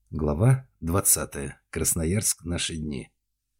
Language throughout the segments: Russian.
Глава 20. Красноярск. Наши дни.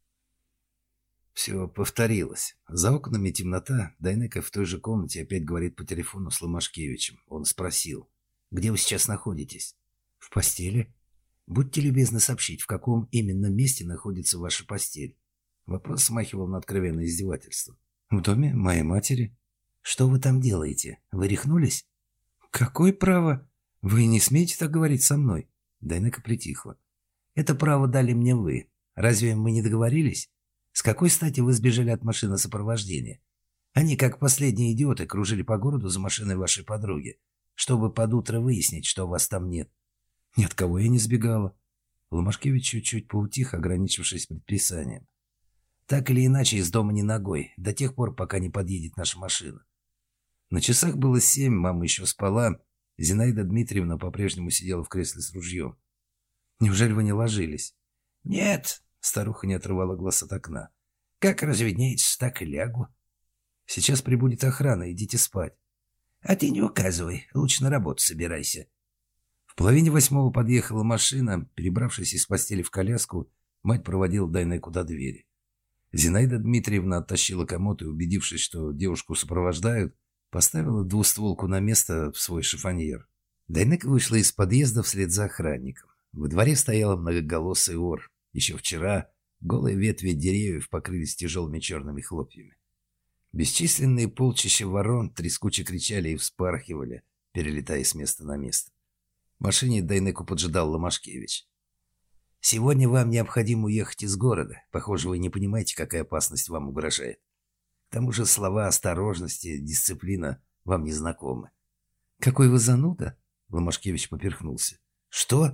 Все повторилось. За окнами темнота. Дайнека в той же комнате опять говорит по телефону с Ломашкевичем. Он спросил: «Где вы сейчас находитесь?» «В постели». «Будьте любезны сообщить, в каком именно месте находится ваша постель?» Вопрос смахивал на откровенное издевательство. «В доме моей матери». «Что вы там делаете? Вы рехнулись?» «Какое право? Вы не смеете так говорить со мной?» Дайнека притихла. «Это право дали мне вы. Разве мы не договорились? С какой стати вы сбежали от машины сопровождения? Они, как последние идиоты, кружили по городу за машиной вашей подруги, чтобы под утро выяснить, что вас там нет». «Ни от кого я не сбегала». Ломашкевич чуть-чуть поутих, ограничившись предписанием. «Так или иначе, из дома не ногой, до тех пор, пока не подъедет наша машина». На часах было 7, мама еще спала. Зинаида Дмитриевна по-прежнему сидела в кресле с ружьем. «Неужели вы не ложились?» «Нет», — старуха не отрывала глаз от окна. «Как разведнеется, так и лягу». «Сейчас прибудет охрана, идите спать». «А ты не указывай, лучше на работу собирайся». В половине 8 подъехала машина. Перебравшись из постели в коляску, мать проводила Дайнеку до двери. Зинаида Дмитриевна оттащила комод и, убедившись, что девушку сопровождают, поставила двустволку на место в свой шифоньер. Дайнека вышла из подъезда вслед за охранником. Во дворе стояла многоголосый ор. Еще вчера голые ветви деревьев покрылись тяжелыми черными хлопьями. Бесчисленные полчища ворон трескуче кричали и вспархивали, перелетая с места на место. В машине Дайнеку поджидал Ломашкевич. «Сегодня вам необходимо уехать из города. Похоже, вы не понимаете, какая опасность вам угрожает. К тому же слова осторожности, дисциплина вам не знакомы». «Какой вы зануда?» — Ломашкевич поперхнулся. «Что?»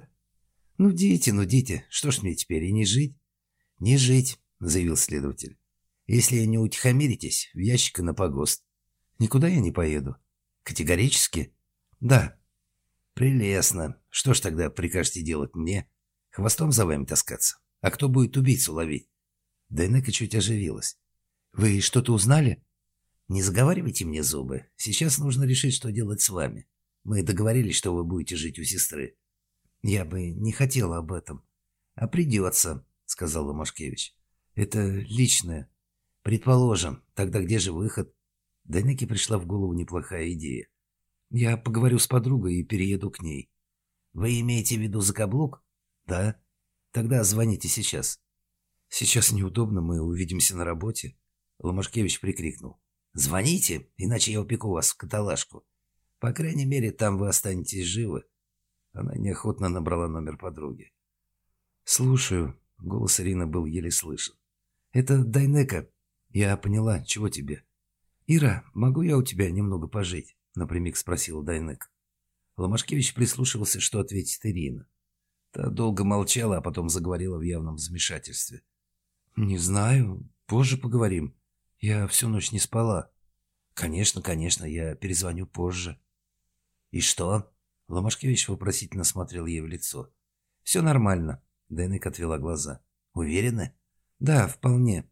«Нудите. Что ж мне теперь, и не жить?» «Не жить», — заявил следователь. «Если не утихомиритесь, в ящик и на погост». «Никуда я не поеду». «Категорически?» «Да». «Прелестно. Что ж тогда прикажете делать мне? Хвостом за вами таскаться? А кто будет убийцу ловить?» Дайнека чуть оживилась. «Вы что-то узнали?» «Не заговаривайте мне зубы. Сейчас нужно решить, что делать с вами. Мы договорились, что вы будете жить у сестры». «Я бы не хотела об этом». «А придется», — сказал Ломашкевич. «Это личное». «Предположим. Тогда где же выход?» Дайнеке пришла в голову неплохая идея. «Я поговорю с подругой и перееду к ней». «Вы имеете в виду закаблук?» «Да». «Тогда звоните сейчас». «Сейчас неудобно, мы увидимся на работе». Ломашкевич прикрикнул. «Звоните, иначе я упеку вас в каталажку. По крайней мере, там вы останетесь живы». Она неохотно набрала номер подруги. «Слушаю». Голос Ирины был еле слышен. «Это Дайнека. Я поняла. Чего тебе?» «Ира, могу я у тебя немного пожить?» Напрямик спросила Дайнека. Ломашкевич прислушивался, что ответит Ирина. Та долго молчала, а потом заговорила в явном замешательстве. «Не знаю. Позже поговорим. Я всю ночь не спала». «Конечно, я перезвоню позже». «И что?» Ломашкевич вопросительно смотрел ей в лицо. «Все нормально», — Дайнека отвела глаза. «Уверены?» «Да, вполне».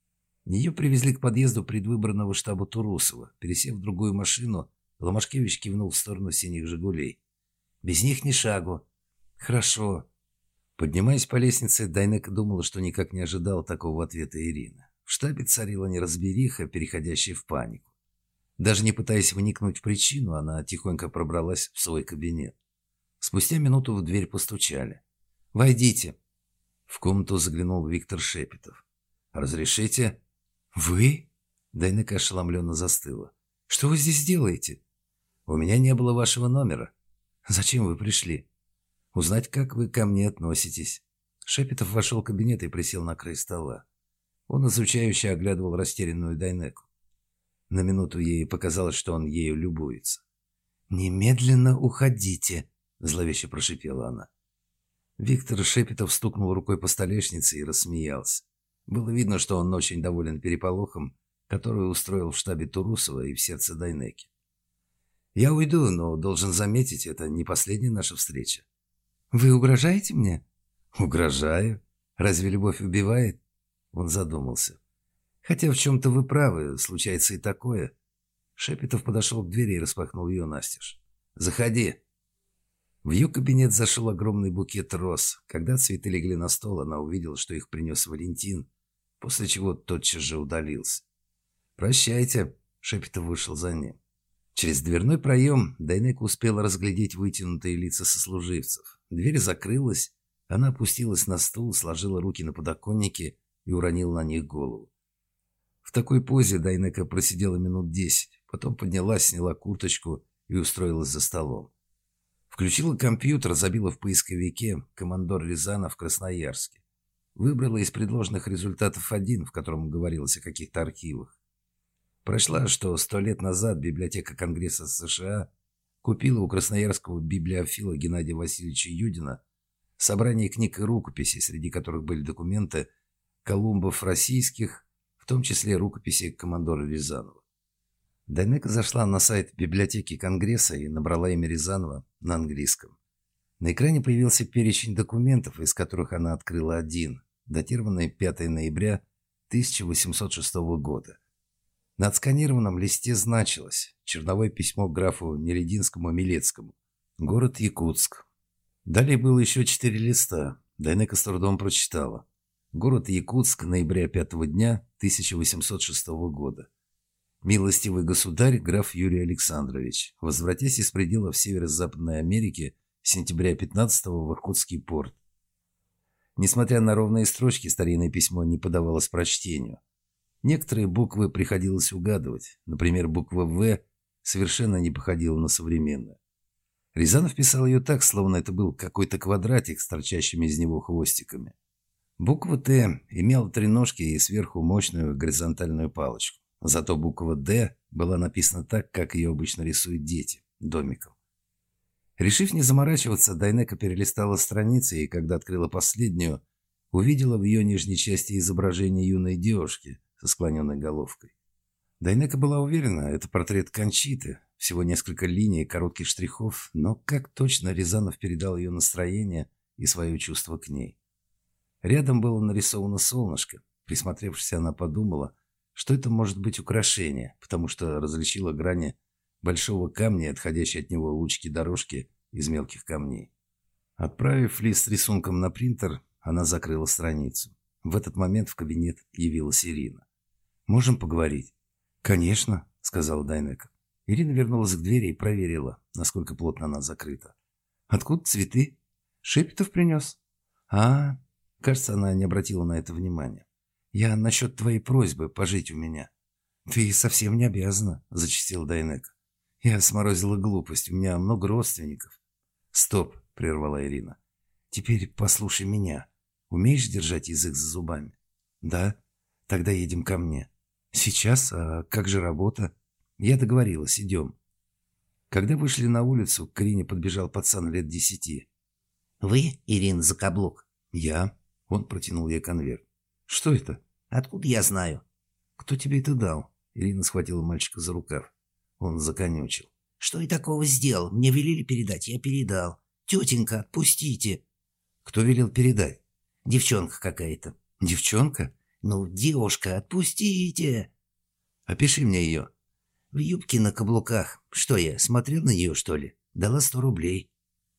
Ее привезли к подъезду предвыборного штаба Турусова. Пересев в другую машину, Ломашкевич кивнул в сторону синих «Жигулей». «Без них ни шагу». «Хорошо». Поднимаясь по лестнице, Дайнека думала, что никак не ожидала такого ответа Ирины. В штабе царила неразбериха, переходящая в панику. Даже не пытаясь вникнуть в причину, она тихонько пробралась в свой кабинет. Спустя минуту в дверь постучали. «Войдите». В комнату заглянул Виктор Шепетов. «Разрешите?» «Вы?» Дайнека ошеломленно застыла. «Что вы здесь делаете?» «У меня не было вашего номера». «Зачем вы пришли?» «Узнать, как вы ко мне относитесь». Шепетов вошел в кабинет и присел на край стола. Он изучающе оглядывал растерянную Дайнеку. На минуту ей показалось, что он ею любуется. «Немедленно уходите», — зловеще прошипела она. Виктор Шепетов стукнул рукой по столешнице и рассмеялся. Было видно, что он очень доволен переполохом, который устроил в штабе Турусова и в сердце Дайнеки. «Я уйду, но должен заметить, это не последняя наша встреча». «Вы угрожаете мне?» «Угрожаю. Разве любовь убивает?» Он задумался. «Хотя в чем-то вы правы, случается и такое». Шепетов подошел к двери и распахнул ее настежь. «Заходи». В ее кабинет зашел огромный букет роз. Когда цветы легли на стол, она увидела, что их принес Валентин, после чего тотчас же удалился. «Прощайте», — Шепетов вышел за ним. Через дверной проем Дайнека успела разглядеть вытянутые лица сослуживцев. Дверь закрылась, она опустилась на стул, сложила руки на подоконнике и уронила на них голову. В такой позе Дайнека просидела минут 10, потом поднялась, сняла курточку и устроилась за столом. Включила компьютер, забила в поисковике «Командор Рязанов, Красноярске». Выбрала из предложенных результатов один, в котором говорилось о каких-то архивах. Прочла, что 100 лет назад библиотека Конгресса США купила у красноярского библиофила Геннадия Васильевича Юдина собрание книг и рукописей, среди которых были документы колумбов российских, в том числе рукописи командора Рязанова. Дайнека зашла на сайт библиотеки Конгресса и набрала имя Рязанова на английском. На экране появился перечень документов, из которых она открыла один, датированный 5 ноября 1806 года. На отсканированном листе значилось черновое письмо графу Нелединскому-Милецкому. Город Якутск. Далее было еще 4 листа. Дайнека с трудом прочитала. Город Якутск, ноября 5 дня 1806 года. Милостивый государь, граф Юрий Александрович, возвратясь из пределов Северо-Западной Америки, сентября 15-го в Иркутский порт. Несмотря на ровные строчки, старинное письмо не поддавалось прочтению. Некоторые буквы приходилось угадывать. Например, буква «В» совершенно не походила на современную. Рязанов писал ее так, словно это был какой-то квадратик с торчащими из него хвостиками. Буква «Т» имела 3 ножки и сверху мощную горизонтальную палочку. Зато буква «Д» была написана так, как ее обычно рисуют дети, домиком. Решив не заморачиваться, Дайнека перелистала страницы и, когда открыла последнюю, увидела в ее нижней части изображение юной девушки со склоненной головкой. Дайнека была уверена, это портрет Кончиты, всего несколько линий и коротких штрихов, но как точно Рязанов передал ее настроение и свое чувство к ней. Рядом было нарисовано солнышко. Присмотревшись, она подумала, что это может быть украшение, потому что различила грани большого камня и отходящие от него лучки-дорожки из мелких камней. Отправив лист с рисунком на принтер, она закрыла страницу. В этот момент в кабинет явилась Ирина. «Можем поговорить?» «Конечно», — сказала Дайнека. Ирина вернулась к двери и проверила, насколько плотно она закрыта. «Откуда цветы?» «Шепетов принес». Кажется, она не обратила на это внимания. «Я насчет твоей просьбы пожить у меня». «Ты совсем не обязана», — зачастила Дайнека. «Я сморозила глупость, у меня много родственников». «Стоп», — прервала Ирина. «Теперь послушай меня. Умеешь держать язык за зубами?» «Да». «Тогда едем ко мне». «Сейчас? А как же работа?» «Я договорилась, идем». Когда вышли на улицу, к Ирине подбежал пацан лет 10. «Вы, Ирина Закаблук?» «Я». Он протянул ей конверт. «Что это?» «Откуда я знаю?» «Кто тебе это дал?» Ирина схватила мальчика за рукав. Он законючил. «Что я такого сделал? Мне велели передать, я передал. Тетенька, отпустите!» «Кто велел передать?» «Девчонка какая-то». «Девчонка?» «Ну, девушка, отпустите!» «Опиши мне ее». «В юбке на каблуках. Что я, смотрел на нее, что ли? Дала 100 рублей».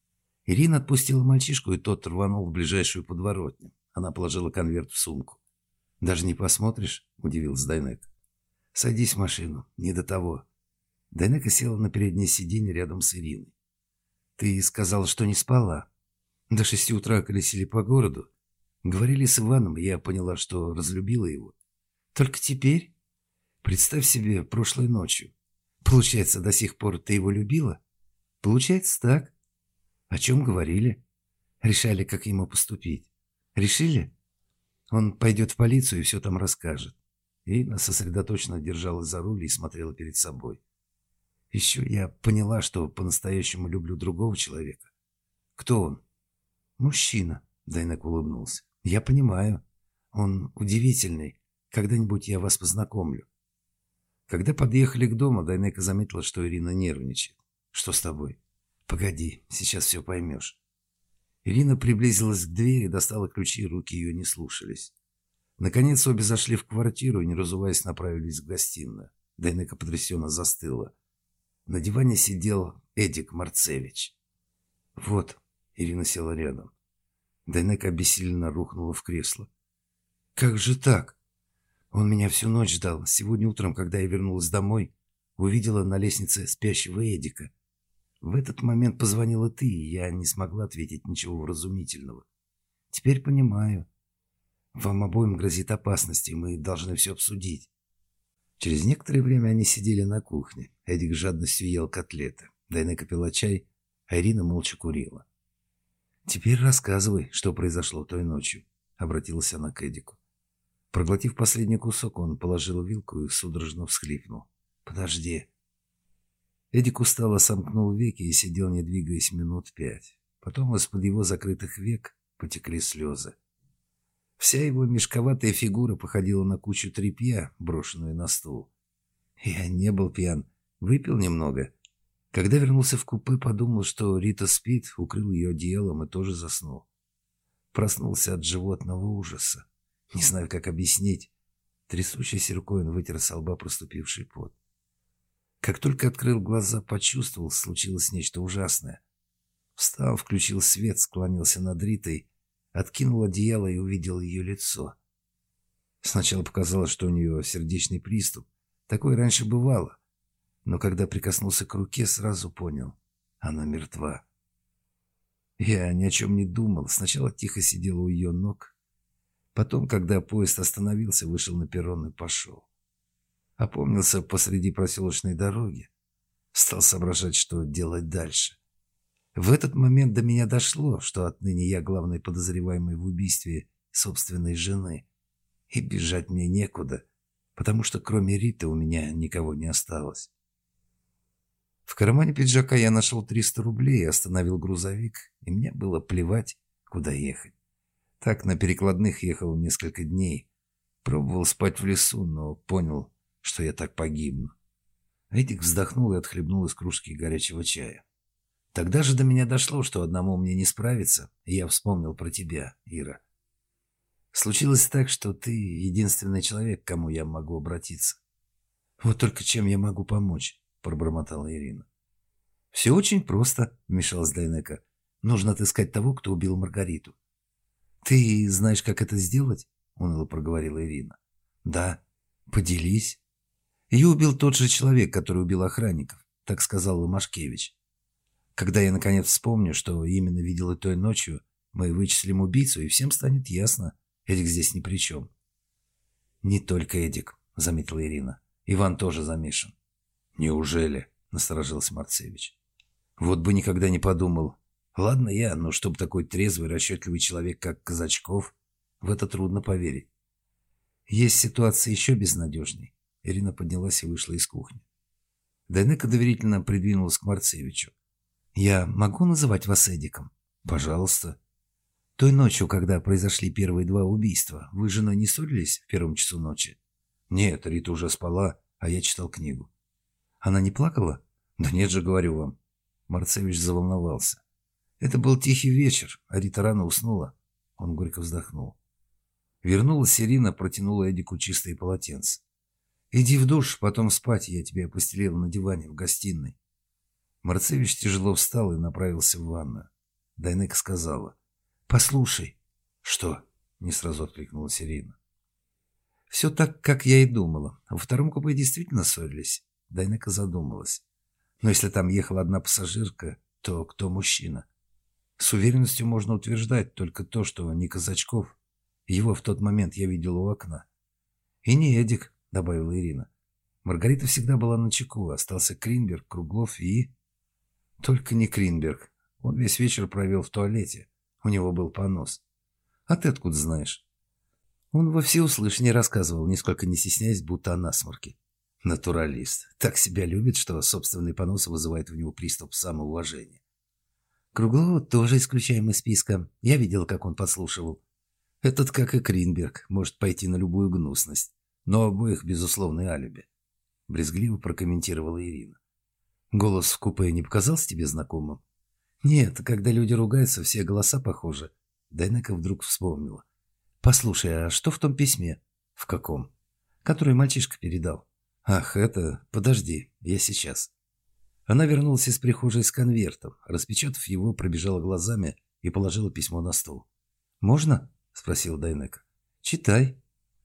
Ирина отпустила мальчишку, и тот рванул в ближайшую подворотню. Она положила конверт в сумку. «Даже не посмотришь?» – удивился Дайнека. «Садись в машину, не до того». Дайнека села на переднее сиденье рядом с Ириной. «Ты сказала, что не спала. До 6 утра колесили по городу. Говорили с Иваном, и я поняла, что разлюбила его. Только теперь? Представь себе, прошлой ночью. Получается, до сих пор ты его любила? Получается так. О чем говорили? Решали, как ему поступить. Решили? Он пойдет в полицию и все там расскажет». Ирина сосредоточенно держалась за руль и смотрела перед собой. «Еще я поняла, что по-настоящему люблю другого человека». «Кто он?» «Мужчина», — Дайнек улыбнулся. «Я понимаю. Он удивительный. Когда-нибудь я вас познакомлю». Когда подъехали к дому, Дайнека заметила, что Ирина нервничает. «Что с тобой?» «Погоди, сейчас все поймешь». Ирина приблизилась к двери, достала ключи, руки ее не слушались. Наконец обе зашли в квартиру и, не разуваясь, направились в гостиную. Дайнека потрясенно застыла. На диване сидел Эдик Марцевич. Вот, Ирина села рядом. Дайнека обессиленно рухнула в кресло. Как же так? Он меня всю ночь ждал. Сегодня утром, когда я вернулась домой, увидела на лестнице спящего Эдика. В этот момент позвонила ты, и я не смогла ответить ничего вразумительного. Теперь понимаю. Вам обоим грозит опасность, и мы должны все обсудить. Через некоторое время они сидели на кухне. Эдик с жадностью ел котлеты. Дайнека пила чай, а Ирина молча курила. «Теперь рассказывай, что произошло той ночью», — обратилась она к Эдику. Проглотив последний кусок, он положил вилку и судорожно всхлипнул. «Подожди». Эдик устало сомкнул веки и сидел, не двигаясь, минут 5. Потом из-под его закрытых век потекли слезы. Вся его мешковатая фигура походила на кучу тряпья, брошенную на стул. Я не был пьян, выпил немного. Когда вернулся в купе, подумал, что Рита спит, укрыл ее одеялом и тоже заснул. Проснулся от животного ужаса. Не знаю, как объяснить. Трясущейся рукой он вытер со лба проступивший пот. Как только открыл глаза, почувствовал, случилось нечто ужасное. Встал, включил свет, склонился над Ритой, откинул одеяло и увидел ее лицо. Сначала показалось, что у нее сердечный приступ. Такое раньше бывало. Но когда прикоснулся к руке, сразу понял — она мертва. Я ни о чем не думал. Сначала тихо сидел у ее ног. Потом, когда поезд остановился, вышел на перрон и пошел. Опомнился посреди проселочной дороги. Стал соображать, что делать дальше. В этот момент до меня дошло, что отныне я главный подозреваемый в убийстве собственной жены. И бежать мне некуда, потому что кроме Риты у меня никого не осталось. В кармане пиджака я нашел 300 рублей, остановил грузовик, и мне было плевать, куда ехать. Так на перекладных ехал несколько дней. Пробовал спать в лесу, но понял, что я так погибну. Эдик вздохнул и отхлебнул из кружки горячего чая. Тогда же до меня дошло, что одному мне не справиться, и я вспомнил про тебя, Ира. Случилось так, что ты единственный человек, к кому я могу обратиться. Вот только чем я могу помочь, пробормотала Ирина. Все очень просто, вмешалась Дайнека. Нужно отыскать того, кто убил Маргариту. Ты знаешь, как это сделать? Уныло проговорила Ирина. Да, поделись. Ее убил тот же человек, который убил охранников, так сказал Ломашкевич. Когда я наконец вспомню, что именно видел и той ночью, мы вычислим убийцу, и всем станет ясно. Эдик здесь ни при чем. Не только Эдик, заметила Ирина. Иван тоже замешан. Неужели? Насторожился Марцевич. Вот бы никогда не подумал. Ладно я, но чтоб такой трезвый, расчетливый человек, как Казачков, в это трудно поверить. Есть ситуация еще безнадежней. Ирина поднялась и вышла из кухни. Дайнека доверительно придвинулась к Марцевичу. «Я могу называть вас Эдиком?» «Пожалуйста». «Той ночью, когда произошли первые 2 убийства, вы с женой не ссорились в 1 часу ночи?» «Нет, Рита уже спала, а я читал книгу». «Она не плакала?» «Да нет же, говорю вам». Марцевич заволновался. Это был тихий вечер, а Рита рано уснула. Он горько вздохнул. Вернулась Ирина, протянула Эдику чистые полотенца. «Иди в душ, потом спать, я тебе постелила на диване в гостиной». Марцевич тяжело встал и направился в ванную. Дайнека сказала. «Послушай». «Что?» — не сразу откликнулась Ирина. «Все так, как я и думала. Во втором купе действительно ссорились». Дайнека задумалась. «Но если там ехала одна пассажирка, то кто мужчина?» «С уверенностью можно утверждать только то, что не Казачков. Его в тот момент я видел у окна». «И не Эдик», — добавила Ирина. «Маргарита всегда была начеку. Остался Кринберг, Круглов и...» «Только не Кринберг. Он весь вечер провел в туалете. У него был понос. А ты откуда знаешь?» Он во всеуслышание рассказывал, нисколько не стесняясь, будто о насморке. Натуралист. Так себя любит, что собственный понос вызывает в него приступ самоуважения. Круглова тоже исключаем из списка. Я видел, как он подслушивал. Этот, как и Кринберг, может пойти на любую гнусность. Но обоих безусловное алиби. Брезгливо прокомментировала Ирина. Голос в купе не показался тебе знакомым? Нет, когда люди ругаются, все голоса похожи. Дайнека вдруг вспомнила. Послушай, а что в том письме? В каком? Который мальчишка передал. Ах, это... Подожди, я сейчас. Она вернулась из прихожей с конвертом, распечатав его, пробежала глазами и положила письмо на стол. «Можно?» – спросил Дайнека. «Читай».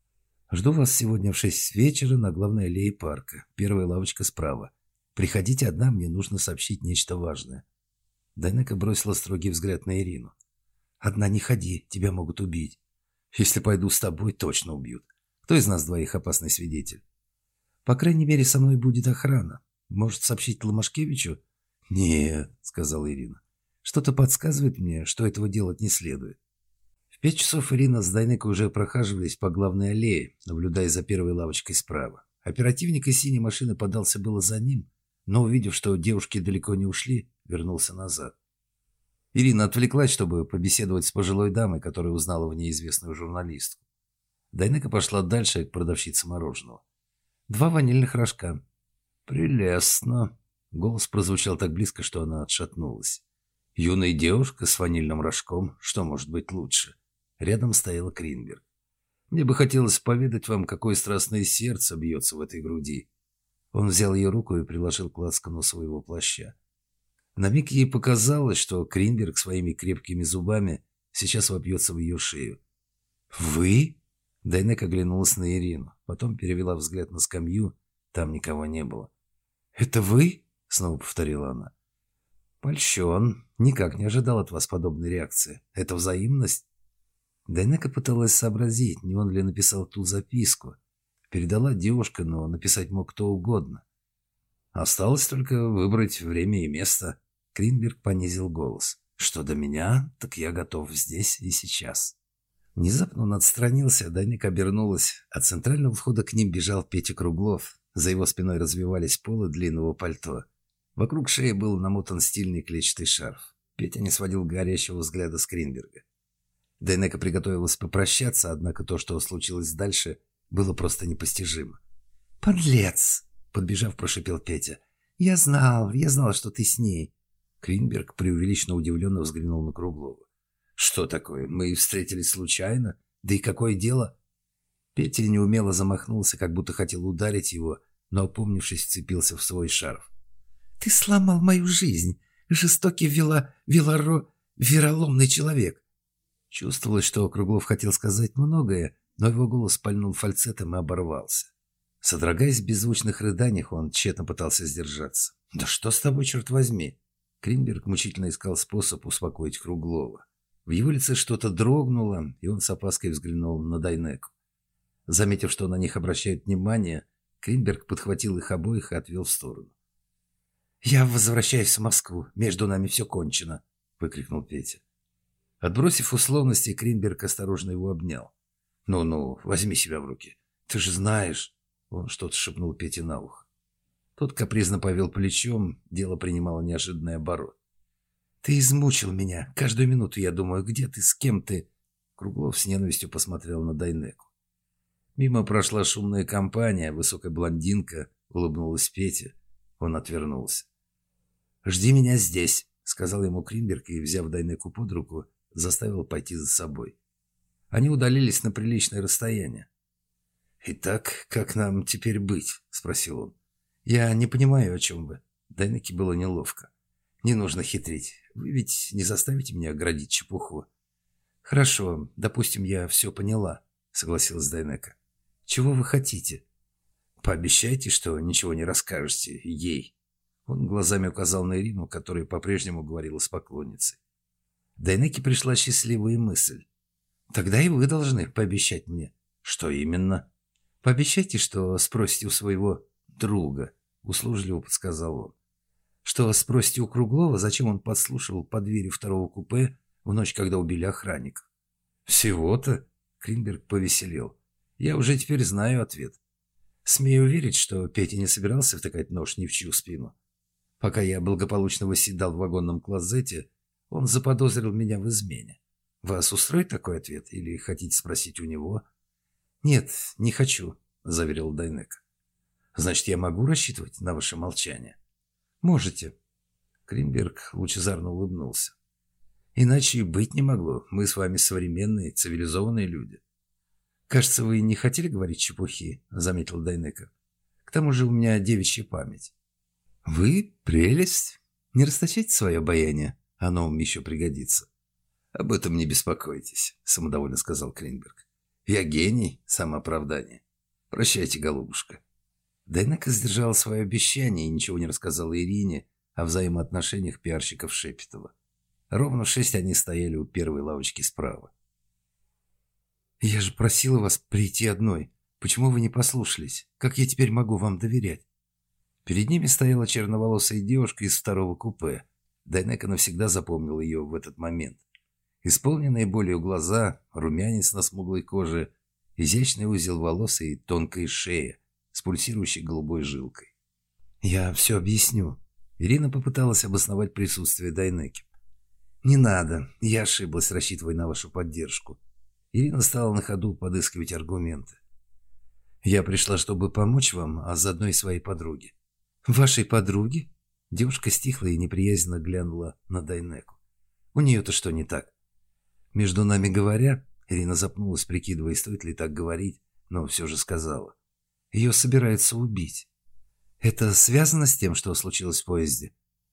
«Жду вас сегодня в 6 вечера на главной аллее парка. Первая лавочка справа. Приходите одна, мне нужно сообщить нечто важное». Дайнека бросила строгий взгляд на Ирину. «Одна не ходи, тебя могут убить. Если пойду с тобой, точно убьют. Кто из нас двоих опасный свидетель?» «По крайней мере, со мной будет охрана. Может, сообщить Ломашкевичу?» «Нет», — сказала Ирина. «Что-то подсказывает мне, что этого делать не следует». В 5 часов Ирина с Дайнекой уже прохаживались по главной аллее, наблюдая за первой лавочкой справа. Оперативник из синей машины подался было за ним, но, увидев, что девушки далеко не ушли, вернулся назад. Ирина отвлеклась, чтобы побеседовать с пожилой дамой, которая узнала в ней известную журналистку. Дайнека пошла дальше к продавщице мороженого. 2 ванильных рожка. «Прелестно!» Голос прозвучал так близко, что она отшатнулась. «Юная девушка с ванильным рожком. Что может быть лучше?» Рядом стояла Кринберг. «Мне бы хотелось поведать вам, какое страстное сердце бьется в этой груди». Он взял ее руку и приложил к лацкану своего плаща. На миг ей показалось, что Кринберг своими крепкими зубами сейчас вопьется в ее шею. «Вы?» Дайнека оглянулась на Ирину, потом перевела взгляд на скамью, там никого не было. «Это вы?» — снова повторила она. «Польщен. Никак не ожидал от вас подобной реакции. Это взаимность?» Дайнека пыталась сообразить, не он ли написал ту записку. Передала девушка, но написать мог кто угодно. Осталось только выбрать время и место. Кринберг понизил голос. «Что до меня, так я готов здесь и сейчас». Внезапно он отстранился, Дайнека обернулась. От центрального входа к ним бежал Петя Круглов. За его спиной развивались полы длинного пальто. Вокруг шеи был намотан стильный клетчатый шарф. Петя не сводил горящего взгляда с Кринберга. Дайнека приготовилась попрощаться, однако то, что случилось дальше, было просто непостижимо. «Подлец!» — подбежав, прошипел Петя. Я знал, что ты с ней». Кринберг преувеличенно удивленно взглянул на Круглова. «Что такое? Мы встретились случайно? Да и какое дело?» Петя неумело замахнулся, как будто хотел ударить его, но, опомнившись, вцепился в свой шарф. «Ты сломал мою жизнь. Жестокий вероломный человек». Чувствовалось, что Круглов хотел сказать многое, но его голос пальнул фальцетом и оборвался. Содрогаясь в беззвучных рыданиях, он тщетно пытался сдержаться. «Да что с тобой, черт возьми?» Кринберг мучительно искал способ успокоить Круглова. В его лице что-то дрогнуло, и он с опаской взглянул на Дайнеку. Заметив, что на них обращают внимание, Кринберг подхватил их обоих и отвел в сторону. «Я возвращаюсь в Москву. Между нами все кончено», — выкрикнул Петя. Отбросив условности, Кринберг осторожно его обнял. «Ну-ну, возьми себя в руки. Ты же знаешь...» Он что-то шепнул Пете на ухо. Тот капризно повел плечом, дело принимало неожиданный оборот. «Ты измучил меня. Каждую минуту я думаю, где ты, с кем ты...» Круглов с ненавистью посмотрел на Дайнеку. Мимо прошла шумная компания, высокая блондинка, улыбнулась Пете. Он отвернулся. «Жди меня здесь», — сказал ему Кринберг и, взяв Дайнеку под руку, заставил пойти за собой. Они удалились на приличное расстояние. «Итак, как нам теперь быть?» — спросил он. «Я не понимаю, о чем вы». Дайнеке было неловко. «Не нужно хитрить. Вы ведь не заставите меня оградить чепуху». «Хорошо, допустим, я все поняла», — согласилась Дайнека. «Чего вы хотите?» «Пообещайте, что ничего не расскажете ей». Он глазами указал на Ирину, которая по-прежнему говорила с поклонницей. Дайнеке пришла счастливая мысль. «Тогда и вы должны пообещать мне». «Что именно?» «Пообещайте, что спросите у своего друга», — услужливо подсказал он. «Что спросите у Круглова, зачем он подслушивал под дверью второго купе в ночь, когда убили охранника?» «Всего-то?» — Кринберг повеселел. «Я уже теперь знаю ответ. Смею уверить, что Петя не собирался втыкать нож ни в чью спину. Пока я благополучно восседал в вагонном клозете, он заподозрил меня в измене. Вас устроит такой ответ или хотите спросить у него?» «Нет, не хочу», — заверил Дайнека. «Значит, я могу рассчитывать на ваше молчание?» «Можете». Кринберг лучезарно улыбнулся. «Иначе и быть не могло. Мы с вами современные, цивилизованные люди». «Кажется, вы не хотели говорить чепухи», — заметил Дайнека. «К тому же у меня девичья память». «Вы прелесть. Не расточайте свое обаяние. Оно вам еще пригодится». «Об этом не беспокойтесь», — самодовольно сказал Кринберг. «Я гений самооправдания. Прощайте, голубушка». Дайнека сдержала свое обещание и ничего не рассказала Ирине о взаимоотношениях пиарщиков Шепетова. Ровно в 6 они стояли у первой лавочки справа. «Я же просила вас прийти одной. Почему вы не послушались? Как я теперь могу вам доверять?» Перед ними стояла черноволосая девушка из второго купе. Дайнека навсегда запомнил ее в этот момент. Исполненные болью глаза, румянец на смуглой коже, изящный узел волос и тонкая шея с пульсирующей голубой жилкой. «Я все объясню». Ирина попыталась обосновать присутствие Дайнеки. «Не надо. Я ошиблась, рассчитывая на вашу поддержку». Ирина стала на ходу подыскивать аргументы. «Я пришла, чтобы помочь вам, а заодно и своей подруге». «Вашей подруге?» Девушка стихла и неприязненно глянула на Дайнеку. «У нее-то что не так?» «Между нами говоря...» Ирина запнулась, прикидывая, стоит ли так говорить, но все же сказала. «Ее собираются убить. Это связано с тем, что случилось в поезде?»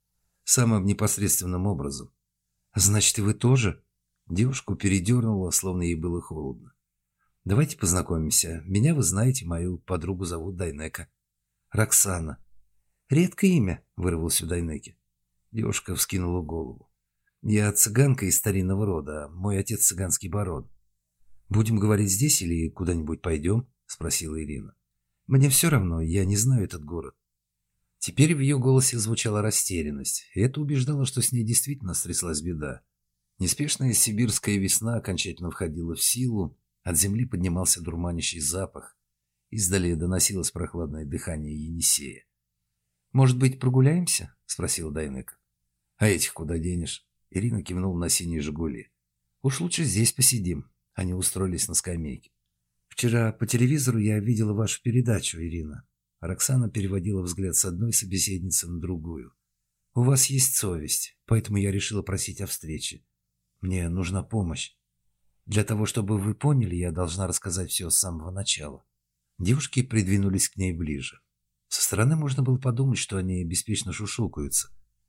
«Самым непосредственным образом». «Значит, и вы тоже?» Девушку передернула, словно ей было холодно. «Давайте познакомимся. Меня вы знаете, мою подругу зовут Дайнека». «Роксана». «Редкое имя», — вырвалось у Дайнеки. Девушка вскинула голову. «Я цыганка из старинного рода, а мой отец цыганский барон». «Будем говорить здесь или куда-нибудь пойдем?» — спросила Ирина. «Мне все равно, я не знаю этот город». Теперь в ее голосе звучала растерянность, и это убеждало, что с ней действительно стряслась беда. Неспешная сибирская весна окончательно входила в силу, от земли поднимался дурманящий запах, издали доносилось прохладное дыхание Енисея. «Может быть, прогуляемся?» — спросила Дайнека. «А этих куда денешь?» Ирина кивнула на синие «Жигули». «Уж лучше здесь посидим». Они устроились на скамейке. «Вчера по телевизору я видела вашу передачу, Ирина». Роксана переводила взгляд с одной собеседницы на другую. «У вас есть совесть, поэтому я решила просить о встрече. Мне нужна помощь. Для того, чтобы вы поняли, я должна рассказать все с самого начала». Девушки придвинулись к ней ближе. Со стороны можно было подумать, что они беспечно шушукаются.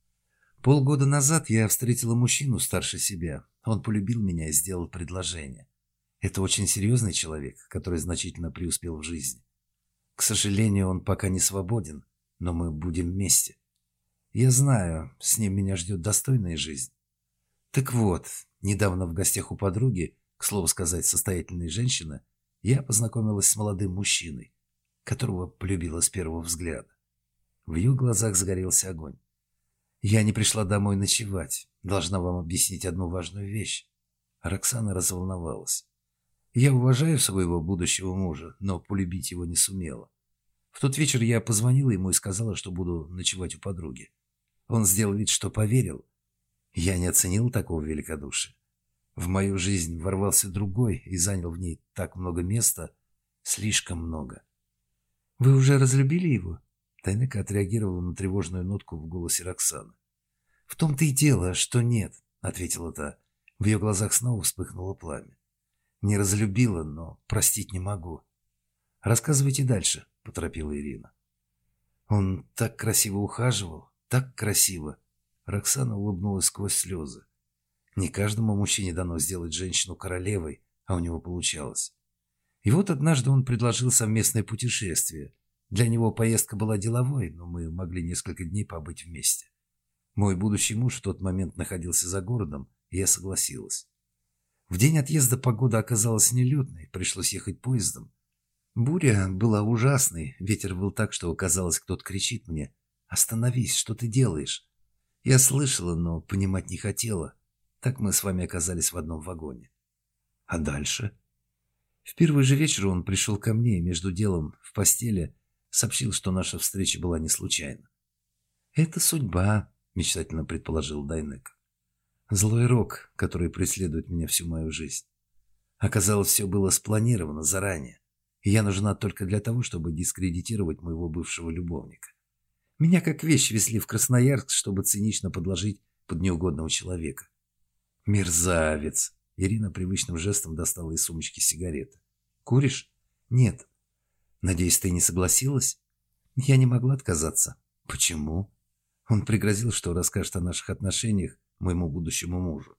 Полгода назад я встретила мужчину старше себя. Он полюбил меня и сделал предложение. Это очень серьезный человек, который значительно преуспел в жизни. К сожалению, он пока не свободен, но мы будем вместе. Я знаю, с ним меня ждет достойная жизнь. Так вот, недавно в гостях у подруги, к слову сказать, состоятельной женщины, я познакомилась с молодым мужчиной, которого полюбила с первого взгляда. В ее глазах загорелся огонь. Я не пришла домой ночевать. Должна вам объяснить одну важную вещь. Роксана разволновалась. Я уважаю своего будущего мужа, но полюбить его не сумела. В тот вечер я позвонила ему и сказала, что буду ночевать у подруги. Он сделал вид, что поверил. Я не оценил такого великодушия. В мою жизнь ворвался другой и занял в ней так много места, слишком много. «Вы уже разлюбили его?» Дайнека отреагировала на тревожную нотку в голосе Роксаны. «В том-то и дело, что нет», — ответила та. В ее глазах снова вспыхнуло пламя. «Не разлюбила, но простить не могу». «Рассказывайте дальше», — поторопила Ирина. «Он так красиво ухаживал, так красиво». Роксана улыбнулась сквозь слезы. Не каждому мужчине дано сделать женщину королевой, а у него получалось. И вот однажды он предложил совместное путешествие. Для него поездка была деловой, но мы могли несколько дней побыть вместе. Мой будущий муж в тот момент находился за городом, и я согласилась. В день отъезда погода оказалась нелетной, пришлось ехать поездом. Буря была ужасной, ветер был так, что, казалось, кто-то кричит мне: «Остановись, что ты делаешь?» Я слышала, но понимать не хотела. Так мы с вами оказались в одном вагоне. А дальше? В первый же вечер он пришел ко мне и между делом в постели сообщил, что наша встреча была не случайна. «Это судьба», — мечтательно предположил Дайнека. «Злой рок, который преследует меня всю мою жизнь. Оказалось, все было спланировано заранее, и я нужна только для того, чтобы дискредитировать моего бывшего любовника. Меня как вещь везли в Красноярск, чтобы цинично подложить под неугодного человека». «Мерзавец!» — Ирина привычным жестом достала из сумочки сигареты. «Куришь?» «Нет». «Надеюсь, ты не согласилась?» «Я не могла отказаться». «Почему?» Он пригрозил, что расскажет о наших отношениях моему будущему мужу.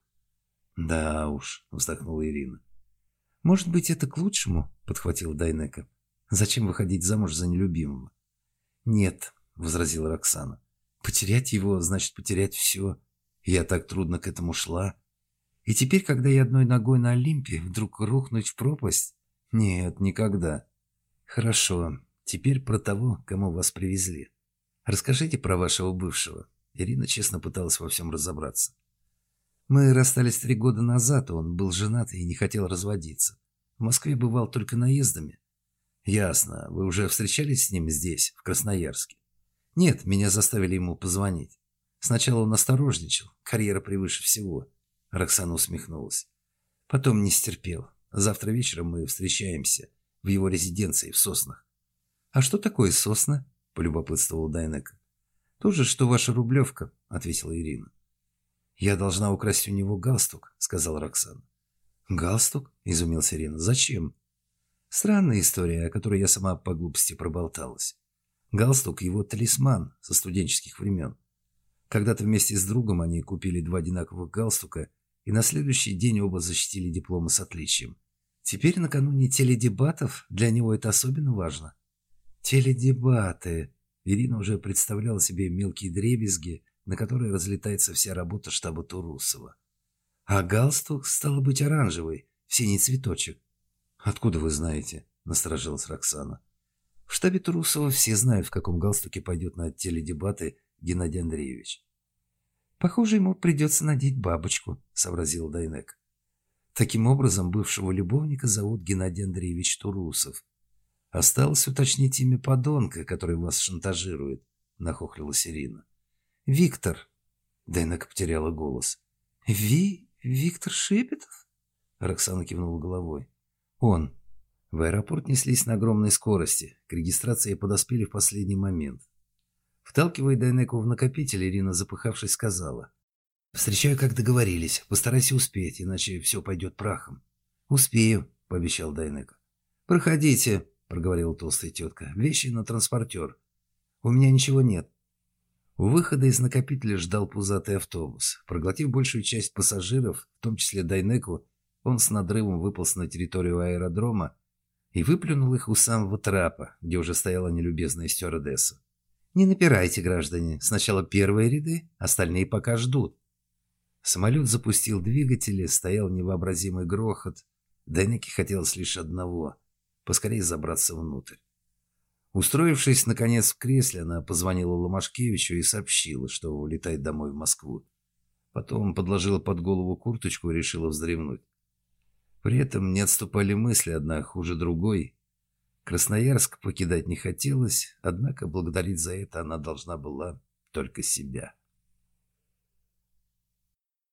«Да уж», — вздохнула Ирина. «Может быть, это к лучшему?» — подхватила Дайнека. «Зачем выходить замуж за нелюбимого?» «Нет», — возразила Роксана. «Потерять его, значит, потерять все. Я так трудно к этому шла. И теперь, когда я одной ногой на Олимпе, вдруг рухнуть в пропасть? Нет, никогда. Хорошо, теперь про того, кому вас привезли. Расскажите про вашего бывшего». Ирина честно пыталась во всем разобраться. «Мы расстались 3 года назад, он был женат и не хотел разводиться. В Москве бывал только наездами». «Ясно. Вы уже встречались с ним здесь, в Красноярске?» «Нет, меня заставили ему позвонить. Сначала он осторожничал, карьера превыше всего». Роксана усмехнулась. «Потом не стерпел. Завтра вечером мы встречаемся в его резиденции в Соснах». «А что такое Сосны?» – полюбопытствовала Дайнека. «То же, что ваша Рублевка», – ответила Ирина. «Я должна украсть у него галстук», – сказала Роксана. «Галстук?» – изумился Ирина. «Зачем?» «Странная история, о которой я сама по глупости проболталась. Галстук – его талисман со студенческих времен. Когда-то вместе с другом они купили 2 одинаковых галстука, и на следующий день оба защитили дипломы с отличием. Теперь, накануне теледебатов, для него это особенно важно». «Теледебаты!» Ирина уже представляла себе мелкие дребезги, на которые разлетается вся работа штаба Турусова. «А галстук, стало быть, оранжевый, в синий цветочек». «Откуда вы знаете?» – насторожилась Роксана. «В штабе Турусова все знают, в каком галстуке пойдет на теледебаты Геннадий Андреевич». «Похоже, ему придется надеть бабочку», – сообразил Дайнек. «Таким образом, бывшего любовника зовут Геннадий Андреевич Турусов. Осталось уточнить имя подонка, который вас шантажирует», – нахохлилась Ирина. «Виктор». Дайнека потеряла голос. Виктор Шепетов?» Роксана кивнула головой. «Он». В аэропорт неслись на огромной скорости. К регистрации подоспели в последний момент. Вталкивая Дайнеку в накопитель, Ирина, запыхавшись, сказала: «Встречаю, как договорились. Постарайся успеть, иначе все пойдет прахом». «Успею», — пообещал Дайнека. «Проходите», — проговорила толстая тетка. «Вещи на транспортер. У меня ничего нет». У выхода из накопителя ждал пузатый автобус. Проглотив большую часть пассажиров, в том числе Дайнеку, он с надрывом выполз на территорию аэродрома и выплюнул их у самого трапа, где уже стояла нелюбезная стюардесса. «Не напирайте, граждане. Сначала первые ряды, остальные пока ждут». Самолет запустил двигатели, стоял невообразимый грохот. Дайнеке хотелось лишь одного — поскорее забраться внутрь. Устроившись, наконец, в кресле, она позвонила Ломашкевичу и сообщила, что улетает домой в Москву. Потом подложила под голову курточку и решила вздремнуть. При этом не отступали мысли, одна хуже другой. Красноярск покидать не хотелось, однако благодарить за это она должна была только себя.